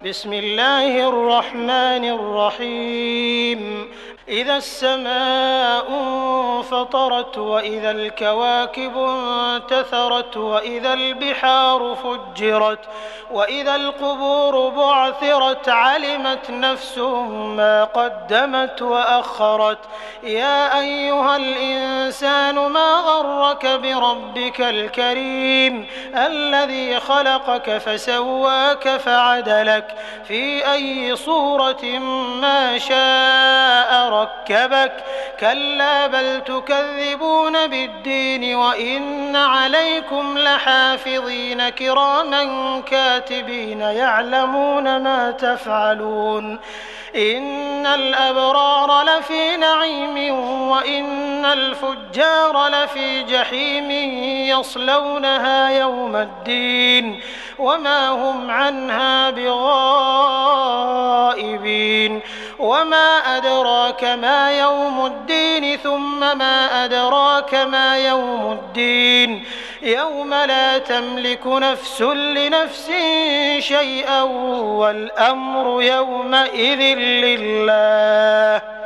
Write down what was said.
بسم الله الرحمن الرحيم. إذا السماء انفطرت وإذا الكواكب انتثرت وإذا البحار فجرت وإذا القبور بعثرت علمت نفس ما قدمت وأخرت. يا أيها الإنسان ما غرك بربك الكريم الذي خلقك فسواك فعدلك في أي صورة ما شاء ركبك. كلا بل تكذبون بالدين وإن عليكم لحافظين كراما كاتبين يعلمون ما تفعلون. إن الأبرار لفي نعيم وإن الفجار لفي جحيم يصلونها يوم الدين وما هم عنها بغائبين. وما أدراك ما يوم الدين ثم ما أدراك ما يوم الدين يوم لا تملك نفس لنفس شيئا والأمر يومئذ لله.